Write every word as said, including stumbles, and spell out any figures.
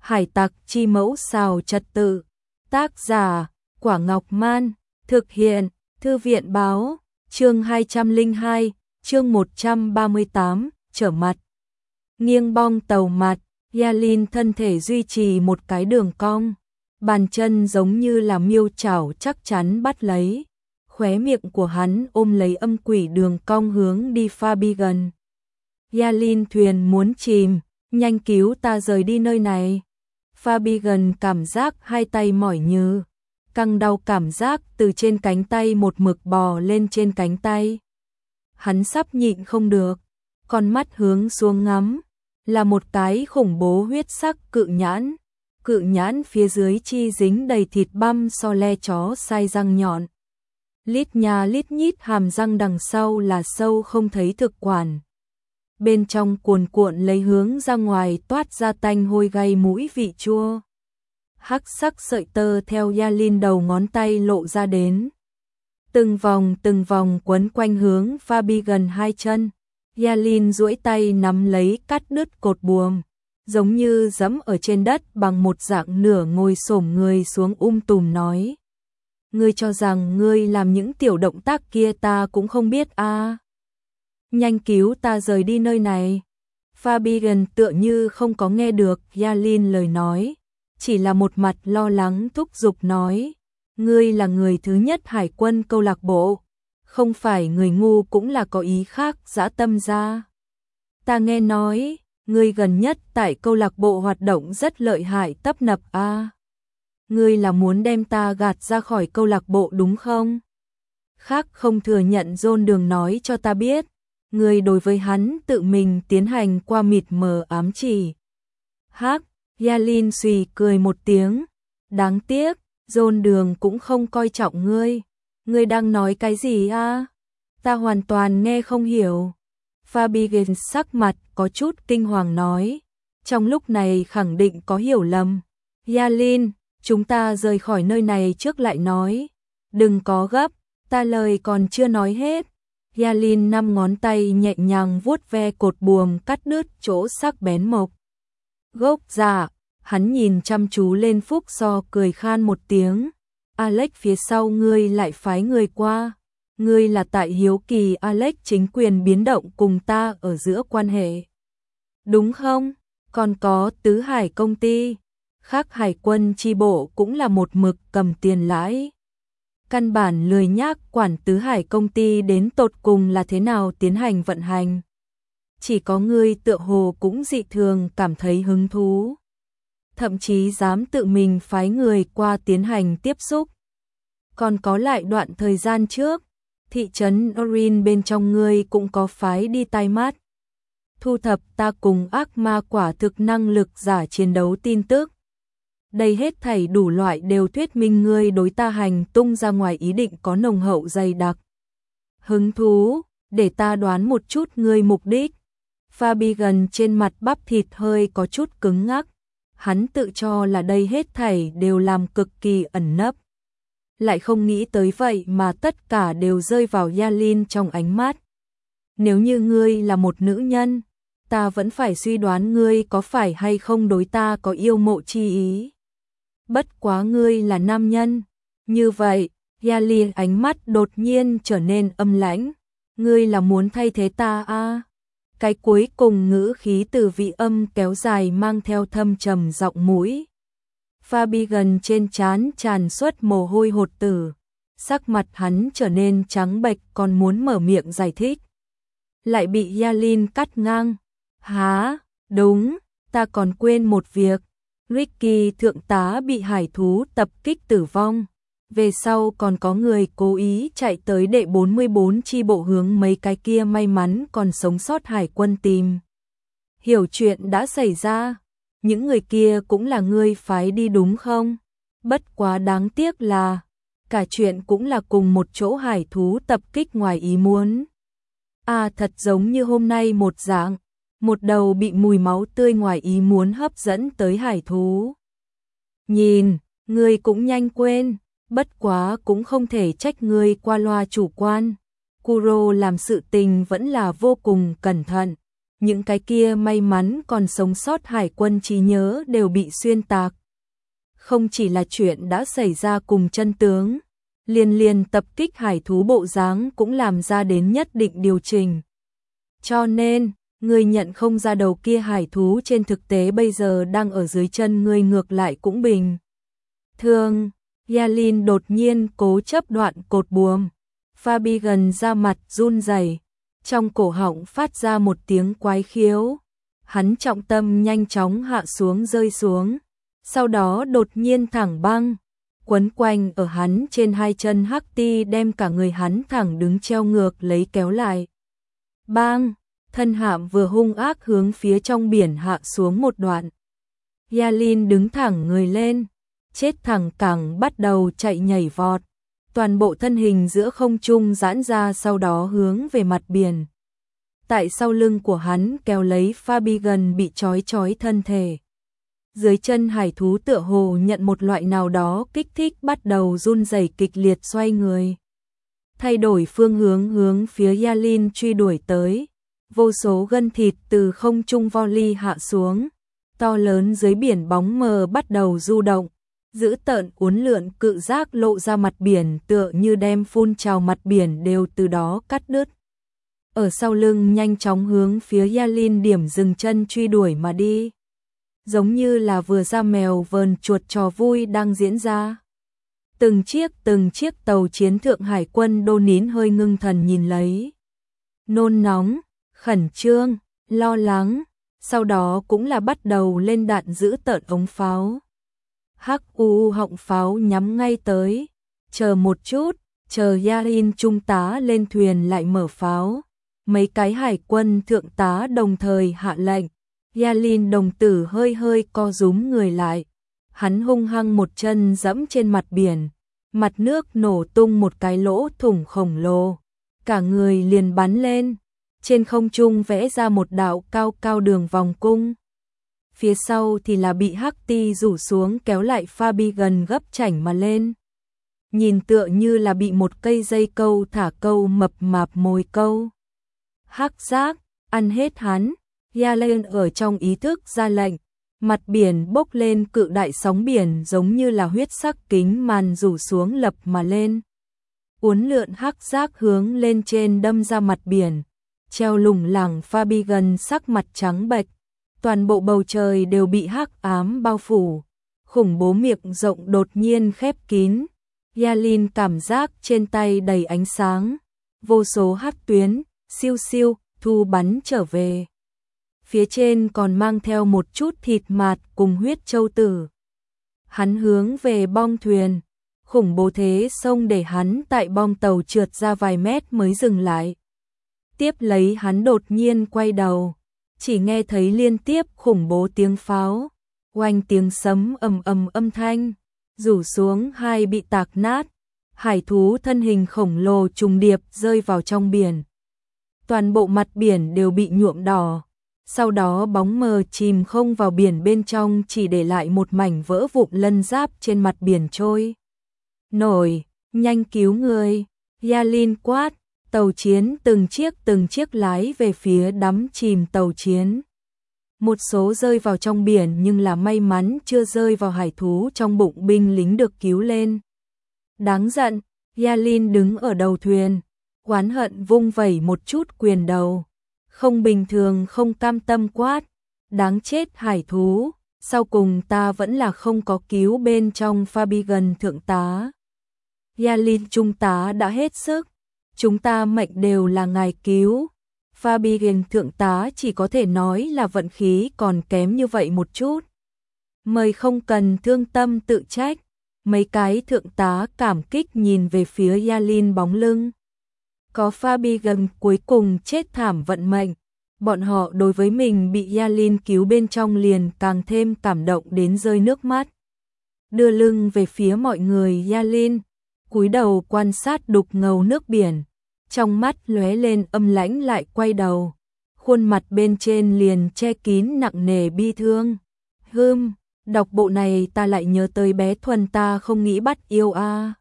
Hải tặc chi mẫu xào trật tự. Tác giả, Quả Ngọc Man. Thực hiện, Thư viện báo. Chương hai trăm lẻ hai, chương một trăm ba mươi tám, trở mặt. Nghiêng bong tàu mặt, Yalin thân thể duy trì một cái đường cong. Bàn chân giống như là miêu chảo chắc chắn bắt lấy. Khóe miệng của hắn ôm lấy âm quỷ đường cong hướng đi Fabigan. Yalin, thuyền muốn chìm, nhanh cứu ta rời đi nơi này. Fabigan cảm giác hai tay mỏi như căng đau, cảm giác từ trên cánh tay một mực bò lên trên cánh tay. Hắn sắp nhịn không được, con mắt hướng xuống ngắm, là một cái khủng bố huyết sắc cự nhãn. Cự nhãn phía dưới chi dính đầy thịt băm so le chó sai răng nhọn. Lít nha lít nhít hàm răng, đằng sau là sâu không thấy thực quản. Bên trong cuồn cuộn lấy hướng ra ngoài toát ra tanh hôi gây mũi vị chua. Hắc sắc sợi tơ theo Yalin đầu ngón tay lộ ra đến. Từng vòng từng vòng quấn quanh hướng Fabigan hai chân. Yalin duỗi tay nắm lấy cắt đứt cột buồm, giống như giẫm ở trên đất bằng một dạng nửa ngồi xổm người xuống um tùm nói. Ngươi cho rằng ngươi làm những tiểu động tác kia ta cũng không biết à? Nhanh cứu ta rời đi nơi này. Fabigan tựa như không có nghe được Yalin lời nói, chỉ là một mặt lo lắng thúc giục nói. Ngươi là người thứ nhất hải quân câu lạc bộ, không phải người ngu cũng là có ý khác dã tâm ra. Ta nghe nói, ngươi gần nhất tại câu lạc bộ hoạt động rất lợi hại tấp nập à? Ngươi là muốn đem ta gạt ra khỏi câu lạc bộ đúng không? Khác không thừa nhận, John Đường nói cho ta biết, ngươi đối với hắn tự mình tiến hành qua mịt mờ ám chỉ. Hắc, Yalin xùy cười một tiếng. Đáng tiếc, John Đường cũng không coi trọng ngươi. Ngươi đang nói cái gì à? Ta hoàn toàn nghe không hiểu. Fabigan sắc mặt có chút kinh hoàng nói. Trong lúc này khẳng định có hiểu lầm. Yalin, chúng ta rời khỏi nơi này trước lại nói. Đừng có gấp, ta lời còn chưa nói hết. Yalin năm ngón tay nhẹ nhàng vuốt ve cột buồm cắt đứt chỗ sắc bén mộc. Gốc dạ, hắn nhìn chăm chú lên Phúc So cười khan một tiếng. Alex phía sau ngươi lại phái người qua. Ngươi là tại hiếu kỳ Alex chính quyền biến động cùng ta ở giữa quan hệ. Đúng không? Còn có Tứ Hải công ty. Khác hải quân chi bộ cũng là một mực cầm tiền lãi. Căn bản lười nhác quản Tứ Hải công ty đến tột cùng là thế nào tiến hành vận hành. Chỉ có ngươi tựa hồ cũng dị thường cảm thấy hứng thú. Thậm chí dám tự mình phái người qua tiến hành tiếp xúc. Còn có lại đoạn thời gian trước, thị trấn Orin bên trong ngươi cũng có phái đi tai mắt. Thu thập ta cùng ác ma quả thực năng lực giả chiến đấu tin tức. Đây hết thảy đủ loại đều thuyết minh ngươi đối ta hành tung ra ngoài ý định có nồng hậu dày đặc. Hứng thú, để ta đoán một chút ngươi mục đích. Fabigan trên mặt bắp thịt hơi có chút cứng ngắc. Hắn tự cho là đây hết thảy đều làm cực kỳ ẩn nấp. Lại không nghĩ tới vậy mà tất cả đều rơi vào Yalin trong ánh mắt. Nếu như ngươi là một nữ nhân, ta vẫn phải suy đoán ngươi có phải hay không đối ta có yêu mộ chi ý. Bất quá ngươi là nam nhân. Như vậy, Yalin ánh mắt đột nhiên trở nên âm lãnh. Ngươi là muốn thay thế ta à? Cái cuối cùng ngữ khí từ vị âm kéo dài mang theo thâm trầm giọng mũi. Fabigan trên trán tràn xuất mồ hôi hột tử. Sắc mặt hắn trở nên trắng bệch, còn muốn mở miệng giải thích. Lại bị Yalin cắt ngang. Hả? Đúng, ta còn quên một việc. Ricky thượng tá bị hải thú tập kích tử vong. Về sau còn có người cố ý chạy tới đệ bốn mươi bốn chi bộ hướng mấy cái kia may mắn còn sống sót hải quân tìm. Hiểu chuyện đã xảy ra. Những người kia cũng là ngươi phái đi đúng không? Bất quá đáng tiếc là cả chuyện cũng là cùng một chỗ hải thú tập kích ngoài ý muốn. À, thật giống như hôm nay một dạng. Một đầu bị mùi máu tươi ngoài ý muốn hấp dẫn tới hải thú. Nhìn, ngươi cũng nhanh quên. Bất quá cũng không thể trách ngươi qua loa chủ quan. Kuro làm sự tình vẫn là vô cùng cẩn thận. những cái kia may mắn còn sống sót hải quân trí nhớ đều bị xuyên tạc. Không chỉ là chuyện đã xảy ra cùng chân tướng, liên liên tập kích hải thú bộ dáng cũng làm ra đến nhất định điều chỉnh. Cho nên, người nhận không ra đầu kia hải thú trên thực tế bây giờ đang ở dưới chân người ngược lại cũng bình thường. Yalin đột nhiên cố chấp đoạn cột buồm. Fabian ra mặt run rẩy, trong cổ họng phát ra một tiếng quái khiếu. Hắn trọng tâm nhanh chóng hạ xuống rơi xuống, sau đó đột nhiên thẳng băng, quấn quanh ở hắn trên hai chân hắc ti đem cả người hắn thẳng đứng treo ngược lấy kéo lại. Bang! Thân hạm vừa hung ác hướng phía trong biển hạ xuống một đoạn. Yalin đứng thẳng người lên, chết thẳng cẳng bắt đầu chạy nhảy vọt. Toàn bộ thân hình giữa không trung giãn ra sau đó hướng về mặt biển. Tại sau lưng của hắn kéo lấy Fabian bị trói trói thân thể. Dưới chân hải thú tựa hồ nhận một loại nào đó kích thích bắt đầu run rẩy kịch liệt xoay người. Thay đổi phương hướng hướng phía Yalin truy đuổi tới. Vô số gân thịt từ không trung volley hạ xuống. To lớn dưới biển bóng mờ bắt đầu du động. Dữ tợn uốn lượn cự giác lộ ra mặt biển tựa như đem phun trào mặt biển đều từ đó cắt đứt. Ở sau lưng nhanh chóng hướng phía Yalin điểm dừng chân truy đuổi mà đi. Giống như là vừa ra mèo vờn chuột trò vui đang diễn ra. Từng chiếc từng chiếc tàu chiến thượng hải quân đô nín hơi ngưng thần nhìn lấy. Nôn nóng, khẩn trương, lo lắng, sau đó cũng là bắt đầu lên đạn giữ tợn ống pháo. Hắc u họng pháo nhắm ngay tới, chờ một chút, chờ Yalin trung tá lên thuyền lại mở pháo. Mấy cái hải quân thượng tá đồng thời hạ lệnh. Yalin đồng tử hơi hơi co rúm người lại. Hắn hung hăng một chân dẫm trên mặt biển, mặt nước nổ tung một cái lỗ thủng khổng lồ. Cả người liền bắn lên, trên không trung vẽ ra một đạo cao cao đường vòng cung. Phía sau thì là bị hắc ti rủ xuống kéo lại Fabian gấp chảnh mà lên. Nhìn tựa như là bị một cây dây câu thả câu mập mạp mồi câu. Hắc giác, ăn hết hắn. Yalin ở trong ý thức ra lệnh. Mặt biển bốc lên cự đại sóng biển giống như là huyết sắc kính màn rủ xuống lập mà lên. Uốn lượn hắc giác hướng lên trên đâm ra mặt biển. Treo lủng lẳng Fabian sắc mặt trắng bệch. Toàn bộ bầu trời đều bị hắc ám bao phủ. Khủng bố miệng rộng đột nhiên khép kín. Yalin cảm giác trên tay đầy ánh sáng. Vô số hắc tuyến, siêu siêu, thu bắn trở về. Phía trên còn mang theo một chút thịt mạt cùng huyết châu tử. Hắn hướng về bong thuyền. Khủng bố thế sông để hắn tại bong tàu trượt ra vài mét mới dừng lại. Tiếp lấy hắn đột nhiên quay đầu. Chỉ nghe thấy liên tiếp khủng bố tiếng pháo. Oanh tiếng sấm ầm ầm âm thanh. Rủ xuống hai bị tạc nát. Hải thú thân hình khổng lồ trùng điệp rơi vào trong biển. Toàn bộ mặt biển đều bị nhuộm đỏ. Sau đó bóng mờ chìm không vào biển bên trong chỉ để lại một mảnh vỡ vụn lân giáp trên mặt biển trôi. Nổi, nhanh cứu người. Yalin quát, tàu chiến từng chiếc từng chiếc lái về phía đắm chìm tàu chiến. Một số rơi vào trong biển nhưng là may mắn chưa rơi vào hải thú trong bụng binh lính được cứu lên. Đáng giận, Yalin đứng ở đầu thuyền, oán hận vung vẩy một chút quyền đầu. Không bình thường không cam tâm quát, đáng chết hải thú, sau cùng ta vẫn là không có cứu bên trong Fabian thượng tá. Yalin trung tá đã hết sức, chúng ta mệnh đều là ngài cứu. Fabian thượng tá chỉ có thể nói là vận khí còn kém như vậy một chút. Mời không cần thương tâm tự trách. Mấy cái thượng tá cảm kích nhìn về phía Yalin bóng lưng. Có Fabian cuối cùng chết thảm vận mệnh. Bọn họ đối với mình bị Yalin cứu bên trong liền càng thêm cảm động đến rơi nước mắt. Đưa lưng về phía mọi người Yalin, cúi đầu quan sát đục ngầu nước biển. Trong mắt lóe lên âm lãnh lại quay đầu. Khuôn mặt bên trên liền che kín nặng nề bi thương. Hừm, đọc bộ này ta lại nhớ tới bé Thuần ta không nghĩ bắt yêu a. À.